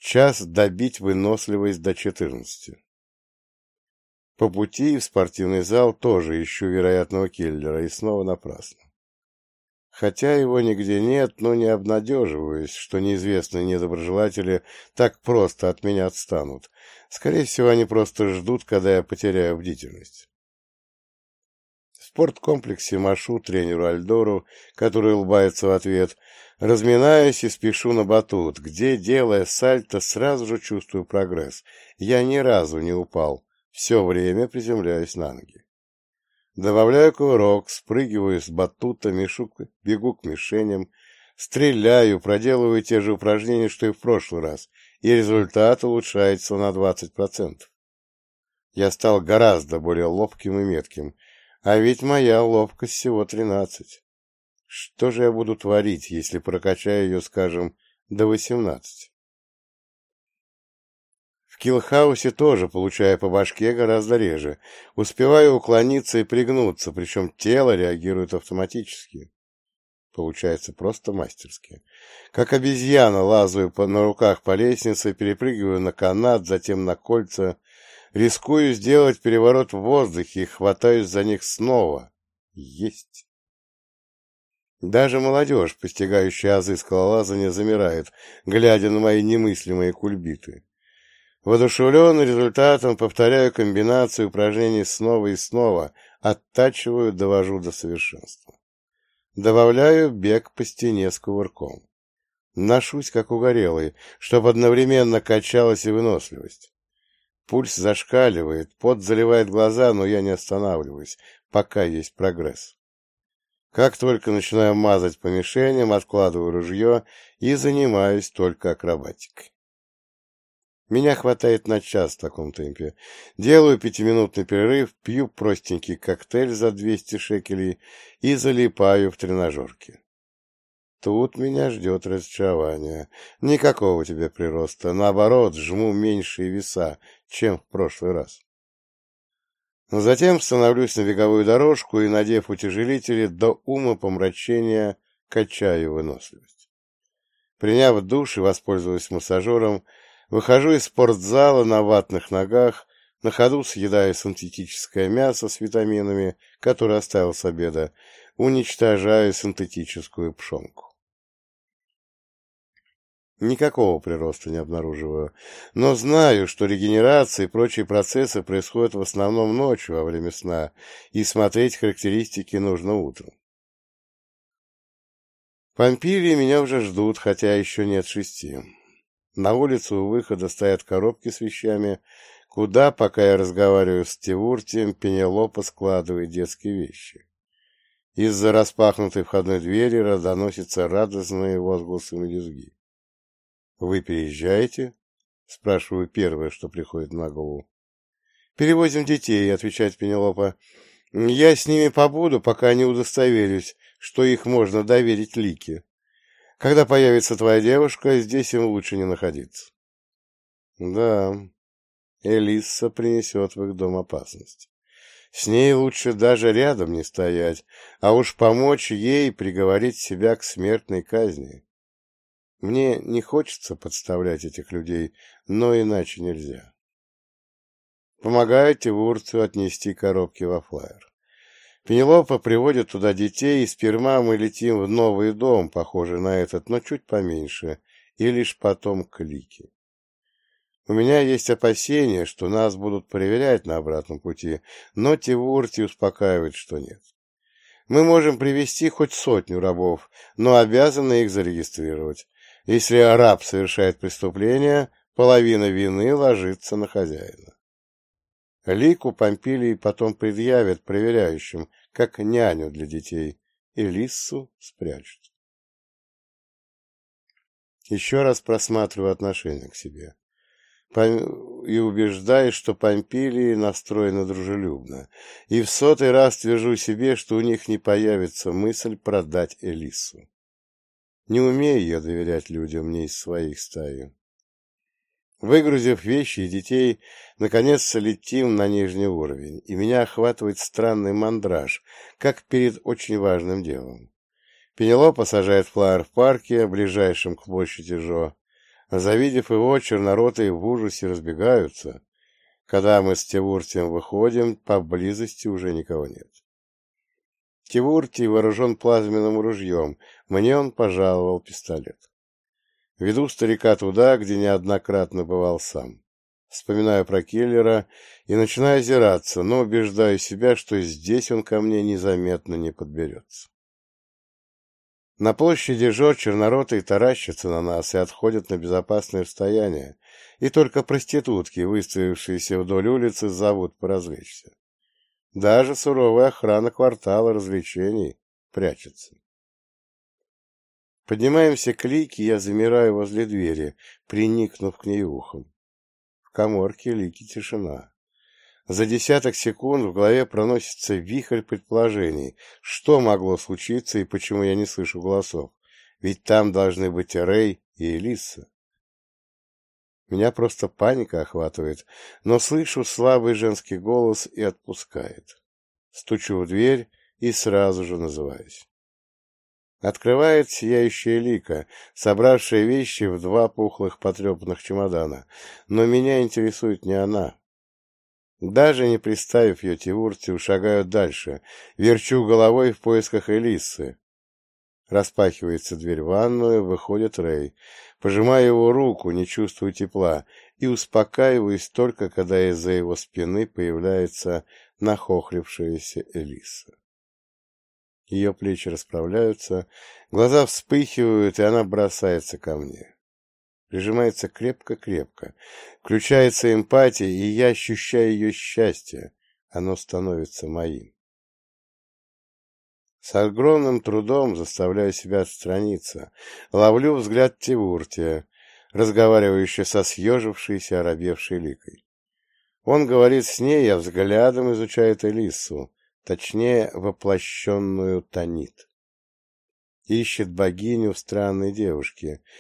час добить выносливость до 14. По пути в спортивный зал тоже ищу вероятного киллера, и снова напрасно. Хотя его нигде нет, но не обнадеживаюсь, что неизвестные недоброжелатели так просто от меня отстанут. Скорее всего, они просто ждут, когда я потеряю бдительность. В спорткомплексе машу тренеру Альдору, который улыбается в ответ, разминаюсь и спешу на батут, где, делая сальто, сразу же чувствую прогресс. Я ни разу не упал, все время приземляюсь на ноги. Добавляю кувырок, спрыгиваю с батута, бегу к мишеням, стреляю, проделываю те же упражнения, что и в прошлый раз, и результат улучшается на 20%. Я стал гораздо более ловким и метким, а ведь моя ловкость всего 13. Что же я буду творить, если прокачаю ее, скажем, до 18? В киллхаусе тоже получаю по башке гораздо реже. Успеваю уклониться и пригнуться, причем тело реагирует автоматически. Получается просто мастерски. Как обезьяна лазаю на руках по лестнице, перепрыгиваю на канат, затем на кольца, рискую сделать переворот в воздухе и хватаюсь за них снова. Есть. Даже молодежь, постигающая азы скалолазания, замирает, глядя на мои немыслимые кульбиты. Воодушевленный результатом повторяю комбинацию упражнений снова и снова, оттачиваю, довожу до совершенства. Добавляю бег по стене с кувырком. Ношусь, как угорелый, чтобы одновременно качалась и выносливость. Пульс зашкаливает, пот заливает глаза, но я не останавливаюсь, пока есть прогресс. Как только начинаю мазать по мишеням, откладываю ружье и занимаюсь только акробатикой. Меня хватает на час в таком темпе. Делаю 5-минутный перерыв, пью простенький коктейль за 200 шекелей и залипаю в тренажерке. Тут меня ждет разочарование. Никакого тебе прироста. Наоборот, жму меньшие веса, чем в прошлый раз. Но затем становлюсь на беговую дорожку и, надев утяжелители, до умопомрачения качаю выносливость. Приняв душ и воспользовавшись массажером, выхожу из спортзала на ватных ногах, на ходу съедаю синтетическое мясо с витаминами, которое оставил с обеда, уничтожаю синтетическую пшенку. Никакого прироста не обнаруживаю, но знаю, что регенерация и прочие процессы происходят в основном ночью во время сна, и смотреть характеристики нужно утром. Помпилии меня уже ждут, хотя еще нет 6. На улице у выхода стоят коробки с вещами, куда, пока я разговариваю с Тивуртием, Пенелопа складывает детские вещи. Из-за распахнутой входной двери доносятся радостные возгласы мелюзги. «Вы переезжаете?» — спрашиваю первое, что приходит на голову. «Перевозим детей», — отвечает Пенелопа. «Я с ними побуду, пока не удостоверюсь, что их можно доверить Лике. Когда появится твоя девушка, здесь им лучше не находиться». Да, Элисса принесет в их дом опасность. С ней лучше даже рядом не стоять, а уж помочь ей приговорить себя к смертной казни. Мне не хочется подставлять этих людей, но иначе нельзя. Помогаю Тивурцию отнести коробки во флайер. Пенелопа приводит туда детей, и сперва мы летим в новый дом, похожий на этот, но чуть поменьше, и лишь потом к Лике. У меня есть опасения, что нас будут проверять на обратном пути, но Тивурти успокаивает, что нет. Мы можем привести хоть 100 рабов, но обязаны их зарегистрировать. Если раб совершает преступление, половина вины ложится на хозяина. Лику Помпилии потом предъявят проверяющим, как няню для детей, и Лиссу спрячут. Еще раз просматриваю отношение к себе. И убеждаюсь, что Помпилии настроены дружелюбно, и в 100-й раз твержу себе, что у них не появится мысль продать Элиссу. Не умею я доверять людям не из своих стаи. Выгрузив вещи и детей, наконец-то летим на нижний уровень, и меня охватывает странный мандраж, как перед очень важным делом. Пенелопа сажает флайер в парке, ближайшем к площади Жо. Завидев его, черноротые в ужасе разбегаются. Когда мы с Тевуртием выходим, поблизости уже никого нет. Тевуртий вооружен плазменным ружьем, мне он пожаловал пистолет. Веду старика туда, где неоднократно бывал сам. Вспоминаю про киллера и начинаю озираться, но убеждаю себя, что здесь он ко мне незаметно не подберется. На площади Жо черноротые таращатся на нас и отходят на безопасное расстояние, и только проститутки, выставившиеся вдоль улицы, зовут поразвлечься. Даже суровая охрана квартала развлечений прячется. Поднимаемся к Лике, я замираю возле двери, приникнув к ней ухом. В каморке Лики тишина. За десяток секунд в голове проносится вихрь предположений, что могло случиться и почему я не слышу голосов, ведь там должны быть и Рэй, и Элисса. Меня просто паника охватывает, но слышу слабый женский голос и отпускает. Стучу в дверь и сразу же называюсь. Открывает сияющая Лика, собравшая вещи в 2 пухлых потрепанных чемодана, но меня интересует не она. Даже не приставив ее Тевуртию, шагаю дальше, верчу головой в поисках Элиссы. Распахивается дверь в ванную, выходит Рэй. Пожимаю его руку, не чувствую тепла, и успокаиваюсь только, когда из-за его спины появляется нахохлившаяся Элисса. Ее плечи расправляются, глаза вспыхивают, и она бросается ко мне. Прижимается крепко-крепко. Включается эмпатия, и я ощущаю ее счастье. Оно становится моим. С огромным трудом заставляю себя отстраниться. Ловлю взгляд Тевуртия, разговаривающего со съежившейся, оробевшей Ликой. Он говорит с ней, а взглядом изучает Элиссу, точнее, воплощенную Танит. Ищет богиню в странной девушке,